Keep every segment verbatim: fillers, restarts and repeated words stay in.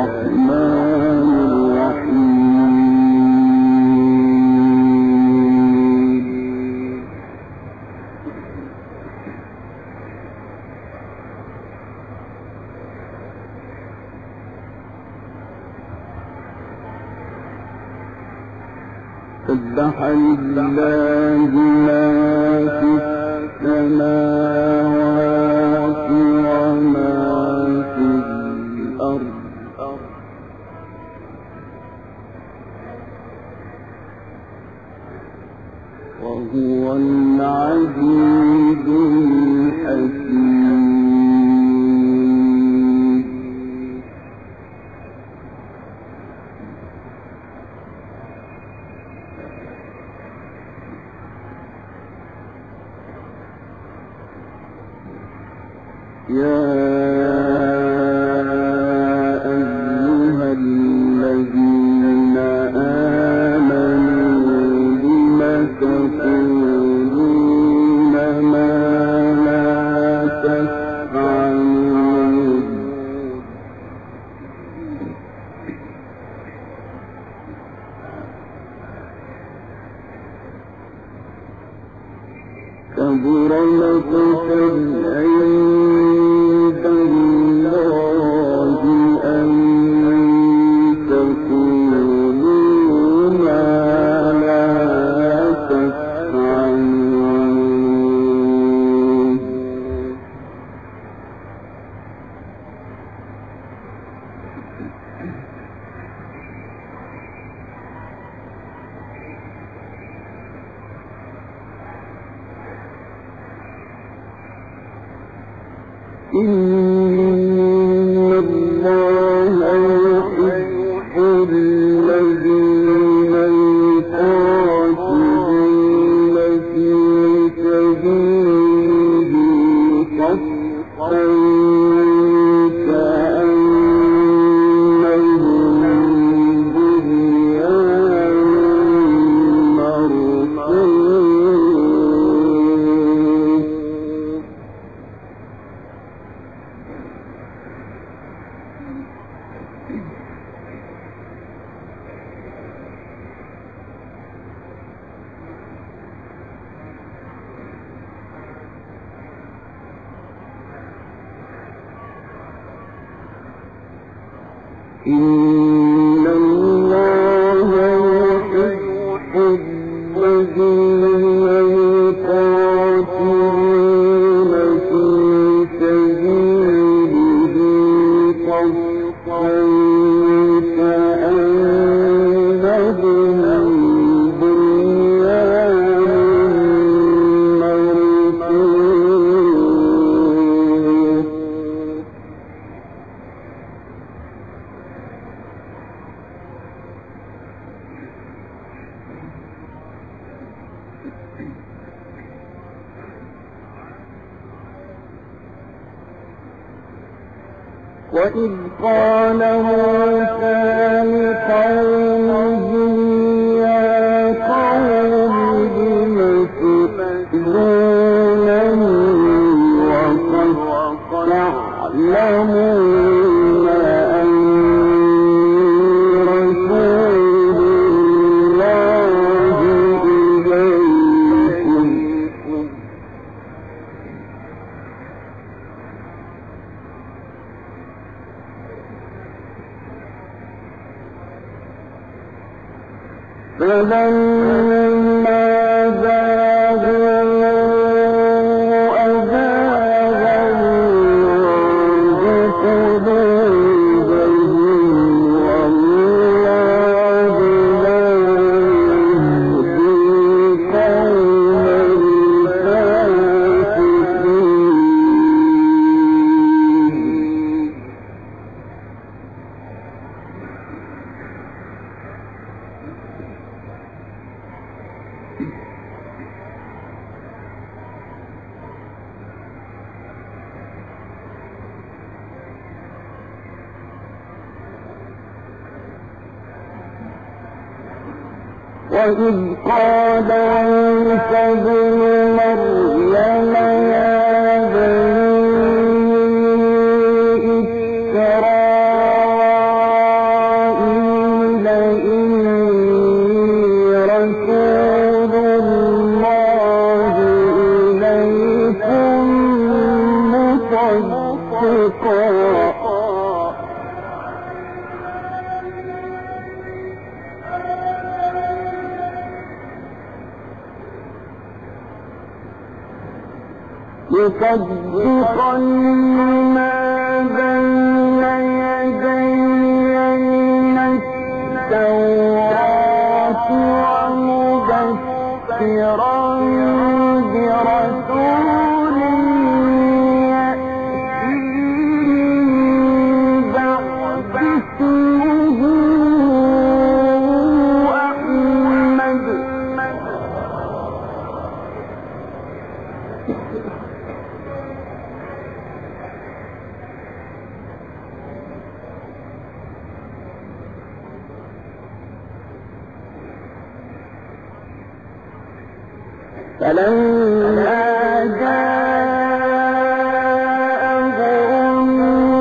الرحمن الرحيم سبح لله ما في السماوات وما في الأرض وهو العزيز الحكيم. يا أيها الذين آمنوا لم تقولون ما لا تفعلون كبر مقتا عند الله أن تقولوا ما لا تفعلون. إن الله يحب الذين يقاتلون في سبيله صفا كأنهم بنيان مرصوص. إن الله يحب الذين يقاتلون في سبيله صفا كأنهم بنيان مرصوص. وإذ قال موسى لقومه يا قوم لم تؤذونني وقد تعلمون أني رسول الله إليكم فلما زاغوا أزاغ الله قلوبهم والله لا يهدي القوم الفاسقين. وإذ قال عيسى ابن مريم يا بني إسرائيل مصدقا لما بين يدي من التوراة ومبشرا برسول يأتي من بعد اسمه أحمد. فلما جاءهم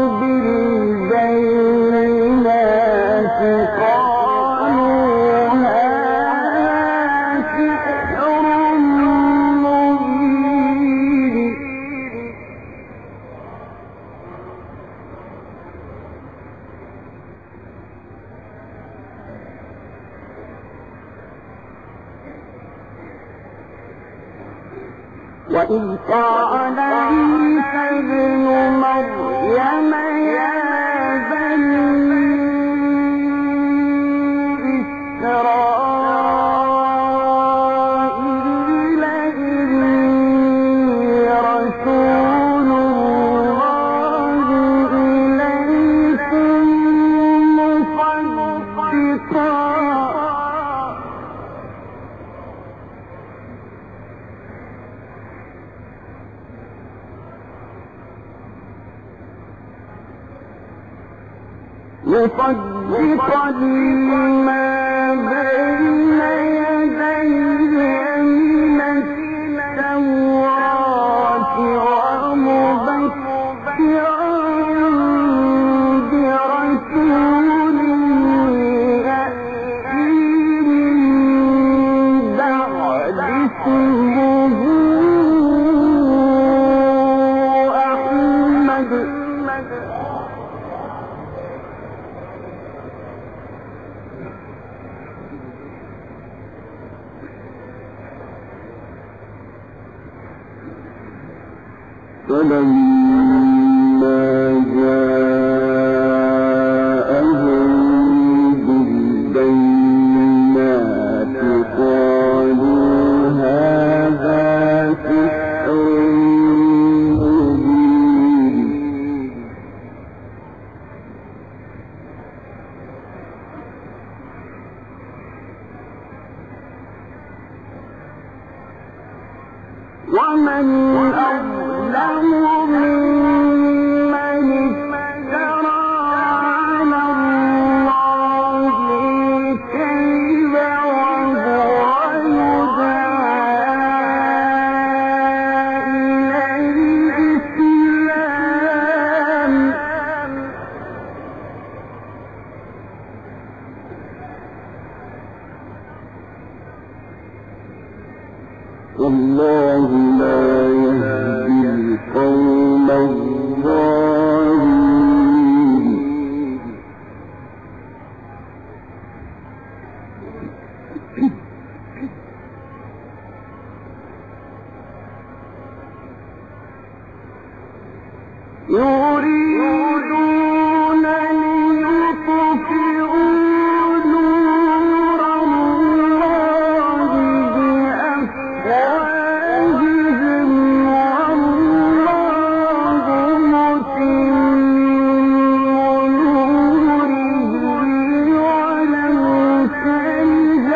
بالبينات قالوا هذا سحر مبين. وإذ قال عيسى ابن مريم يا بني إسرائيل إني رسول الله إليكم مصدقا مصدقا لما بين يدي من التوراة ومبشرا برسول يأتي من بعد اسمه أحمد. فلما جاءهم بالبينات قالوا هذا سحر مبين. ومن أظلم ممن افترى على الله الكذب وهو يدعى إلى الإسلام. والله لا يهدي القوم الظالمين. يريدون ليطفئوا نور الله بأفواههم والله متم نوره ولو كره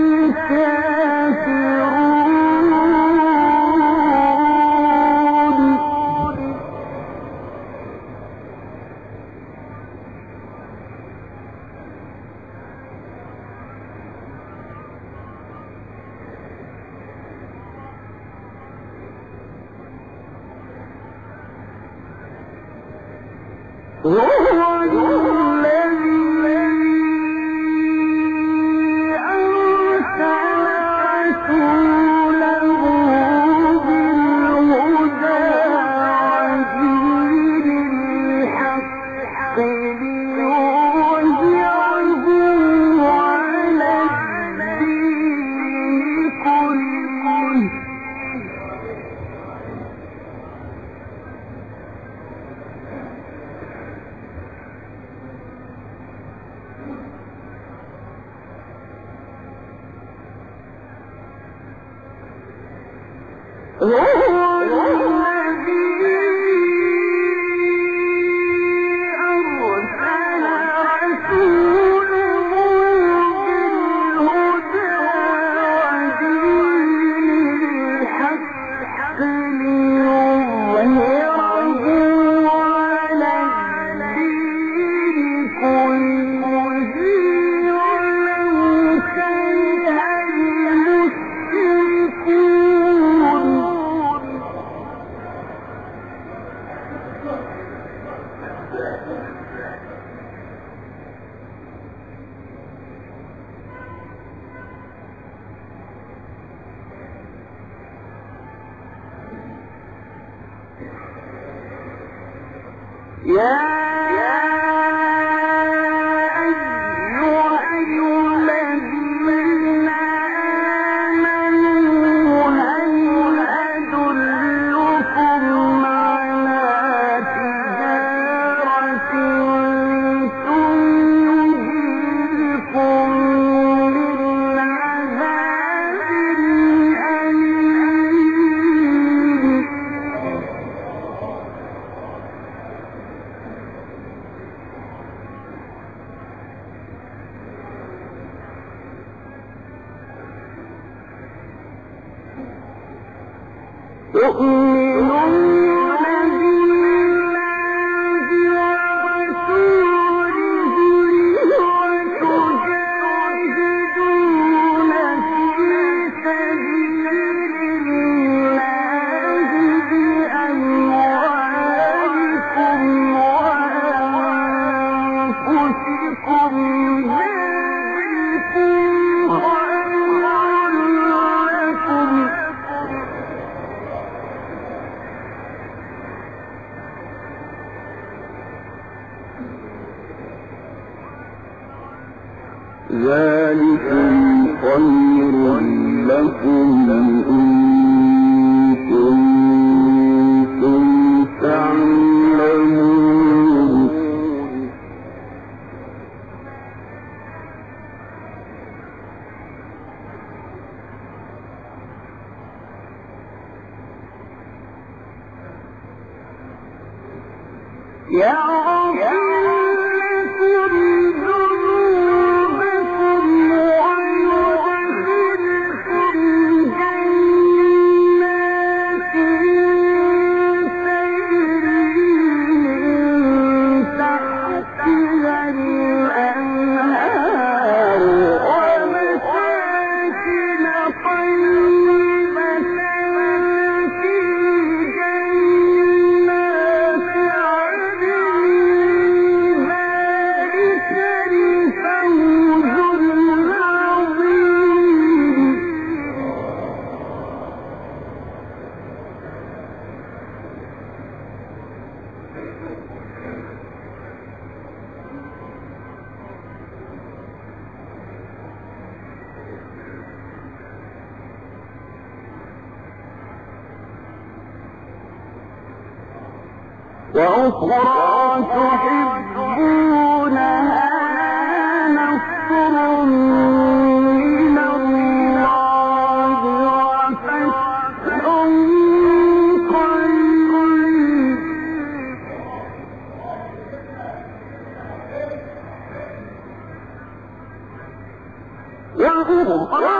الكافرون. هو الذي أرسل رسوله بالهدى ودين الحق ليظهره على الدين كله ذلكم خير لكم إن كنتم تعلمون يغفر وأخرى تحبونها نصر من الله وفتح قريب وأخرى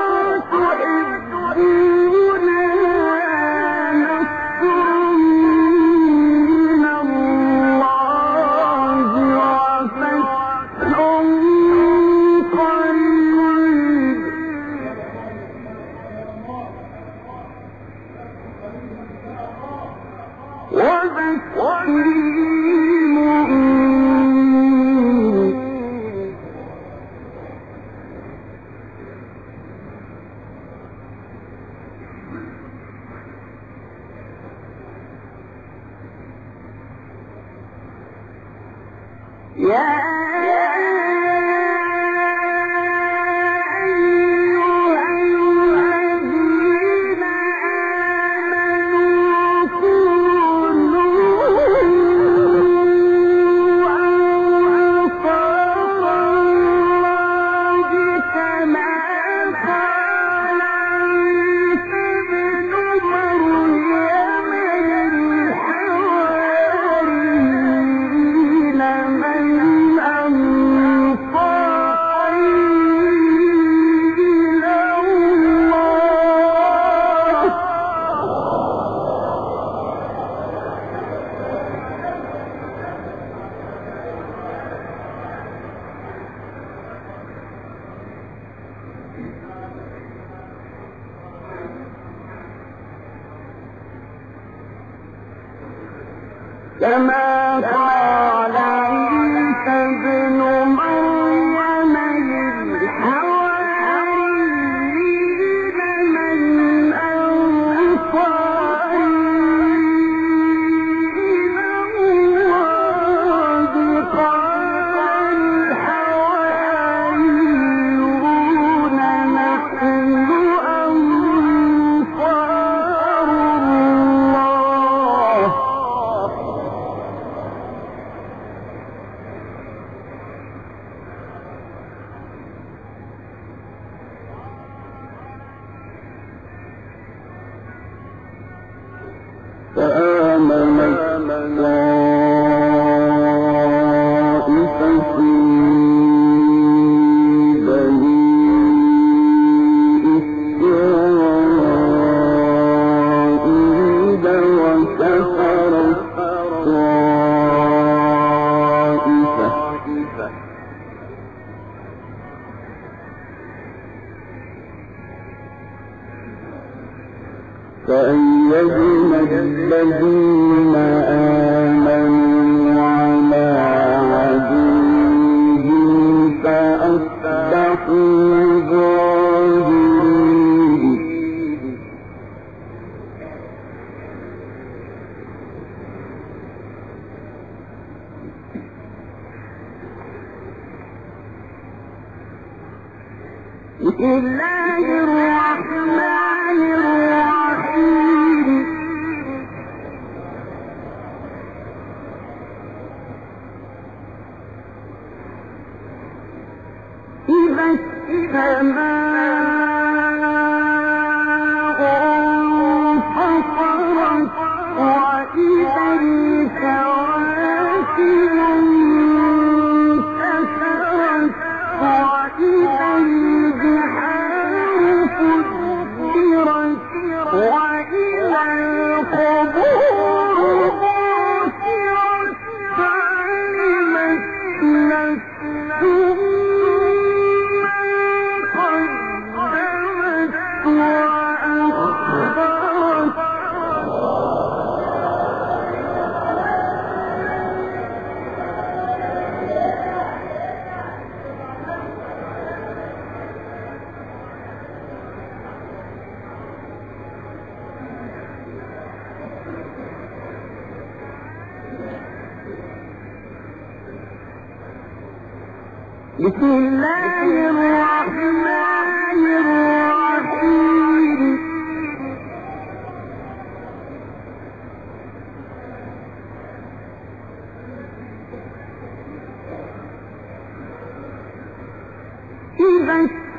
كما قال عيسى ابن مريم للحواريين من أنصاري إلى الله قال الحواريون نحن أنصار الله فآمنت طائفة من بني إسرائيل وكفرت طائفة فأيدنا الذين آمنوا على عدوهم فأصبحوا ظاهرين بسم الله الرحمن الرحيم إذا السماء انفطرت وإذا الكواكب انتثرت وإذا البحار فجرت وإذا القبور بعثرت علمت نفس بسم الله الرحمن الرحيم إذا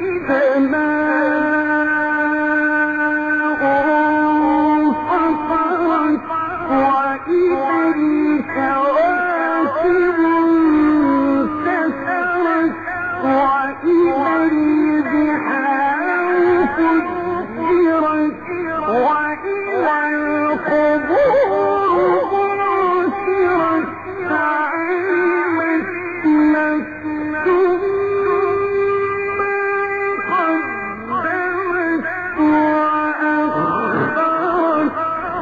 السماء انفطرت وإذا الكواكب انتثرت وإذا البحار فجرت وإذا القبور بعثرت علمت نفس ما قدمت وأخرت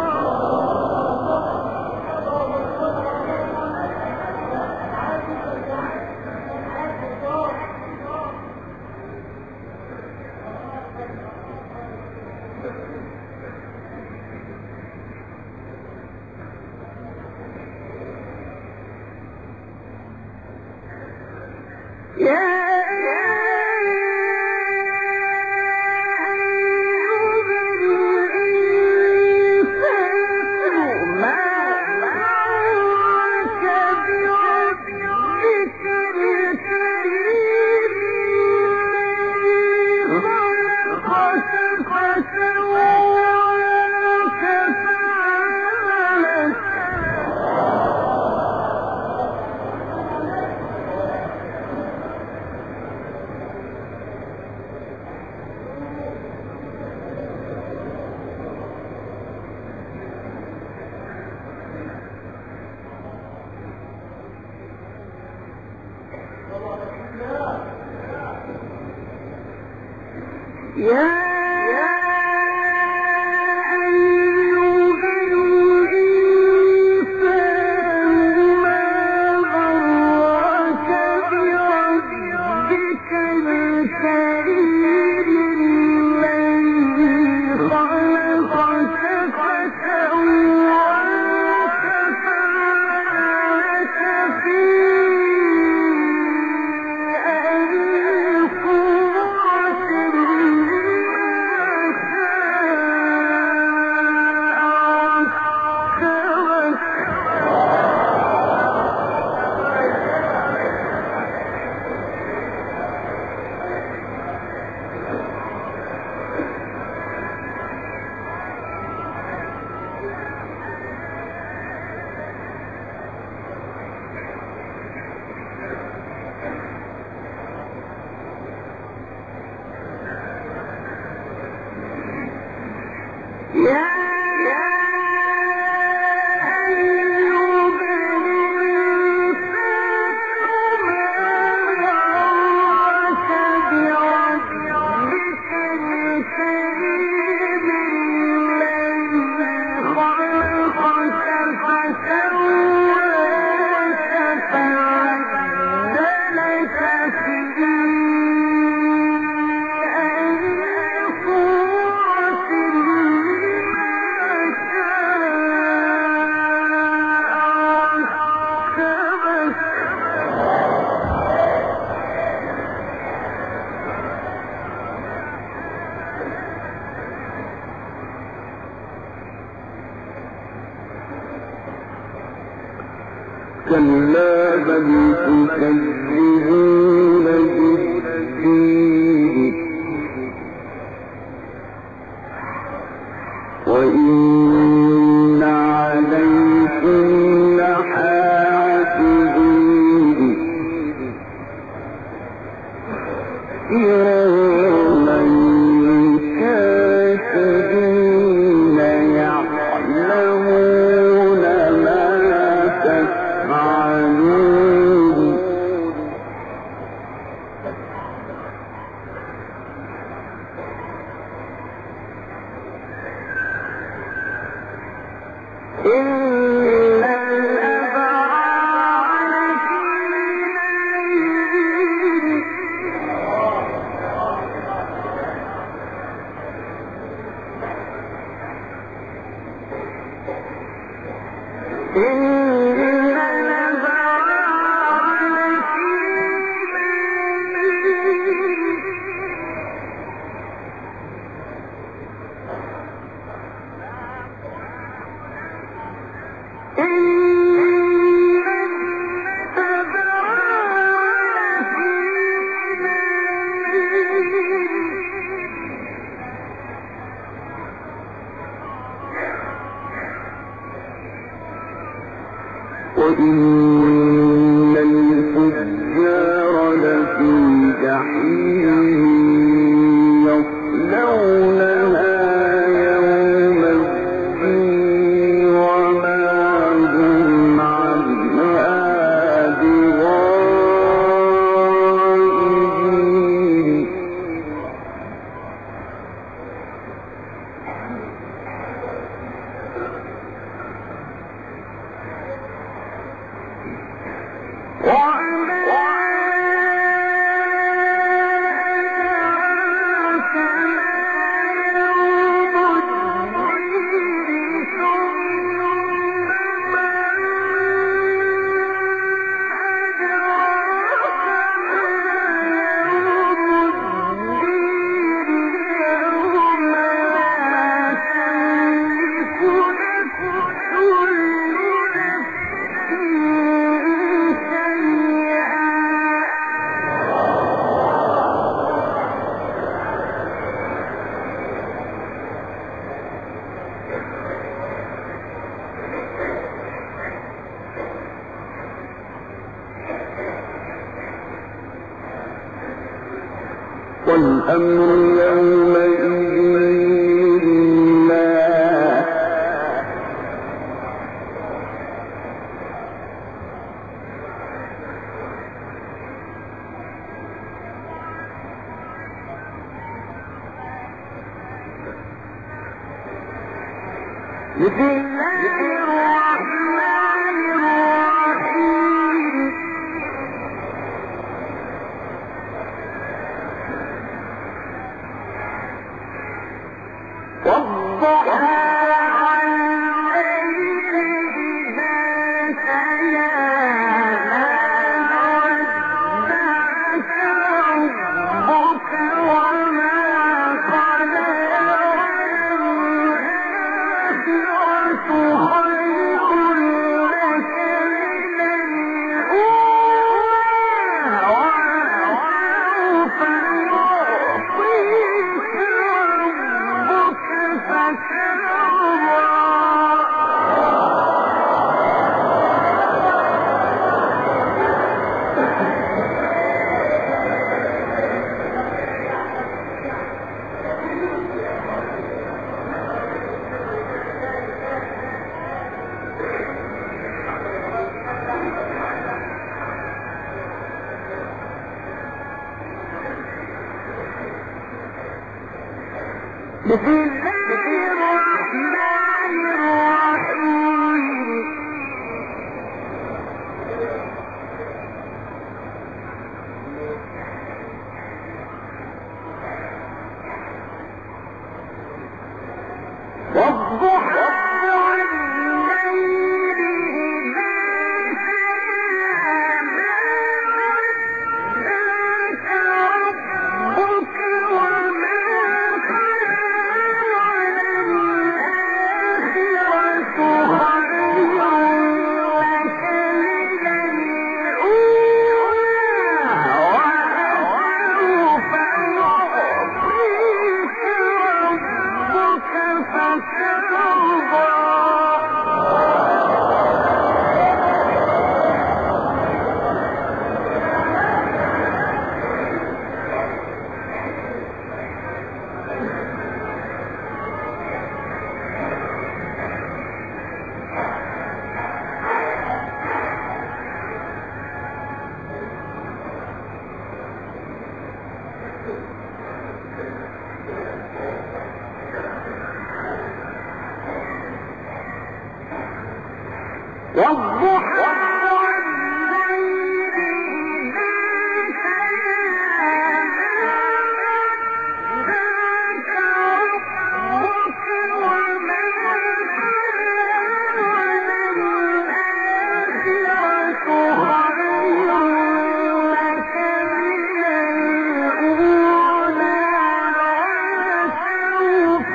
يا يا أيها الإنسان كلا بل تكذبون بالدين وإن عليكم لحافظين كراما كاتبين يعلمون ما تفعلون إن الأبرار لفي نعيم إن الأبرار لفي وإن الفجار لفي جحيم يصلونها يوم الدين وما هم عنها بغائبين والأمر يومئذ لله بسم الله الرحمن الرحيم والضحى والليل إذا سجى ما ودعك ربك وما قلى والآخرة خير بسم الله الرحمن الرحيم والضحى والليل إذا سجى ما ودعك ربك وما قلى وللآخرة خير لك من الأولى ولسوف يعطيك ربك فترضى والضحى والليل إذا سجى ما ودعك ربك وما قلى وللآخرة خير لك من الأولى ولسوف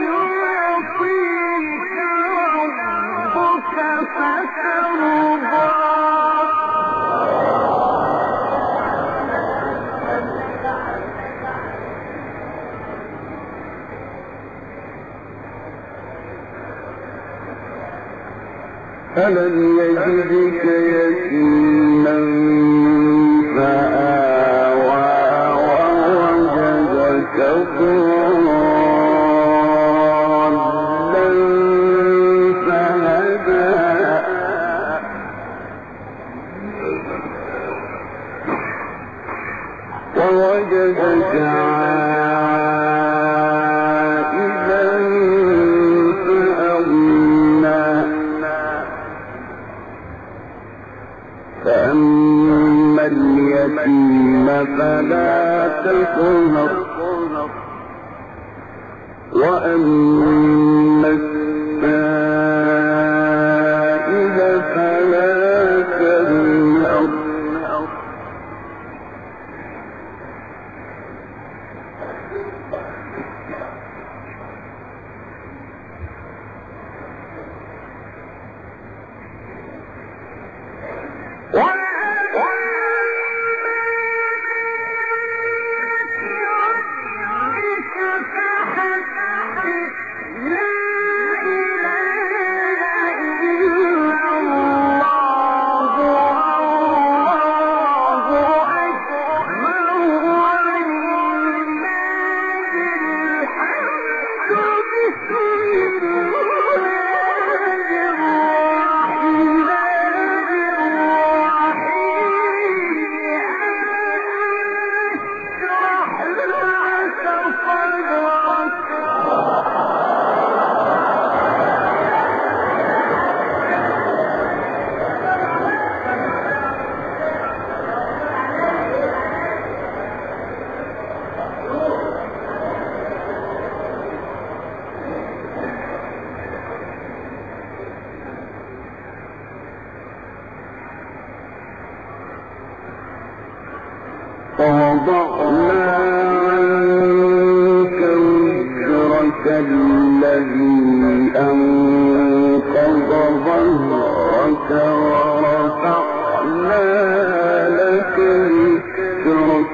يعطيك ربك فترضى ألم يجدك يتيما فآوى ووجدك ضالا فهدى ووجدك عائلا فأغنى فأما اليتيم فلا تقهر وأما السائل فلا تنهر ووضعنا عنك وزرك الذي أنقض ظهرك ورفعنا لك ذكرك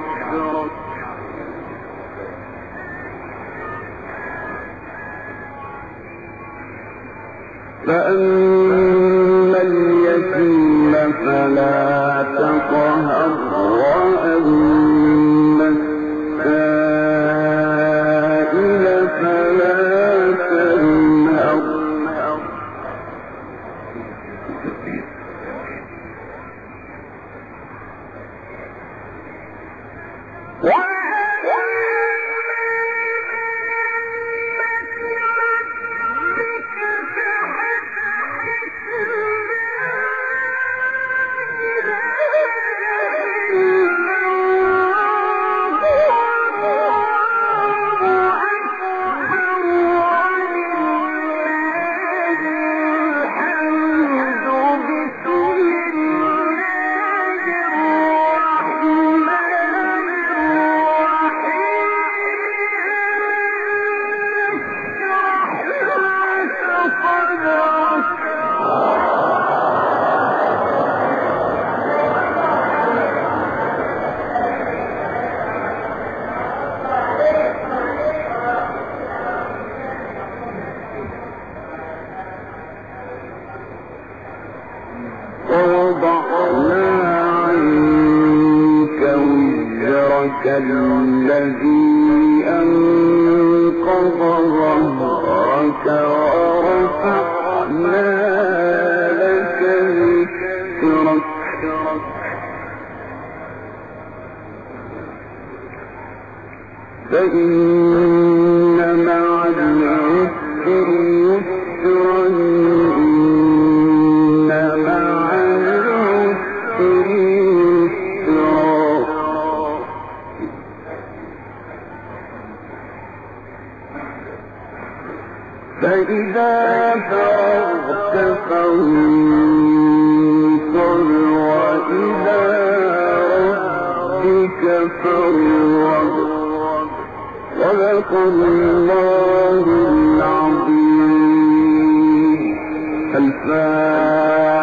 فأما اليتيم فلا تقهر وأما السائل فلا تنهر ذكرك الذي أنقض ظهرك ورفعنا لك ذكرك فإن مع العسر يسرا إن مع العسر يسرا فإذا فرغت فانصب وإلى ربك فارغب صدق الله العظيم. الفاتحة.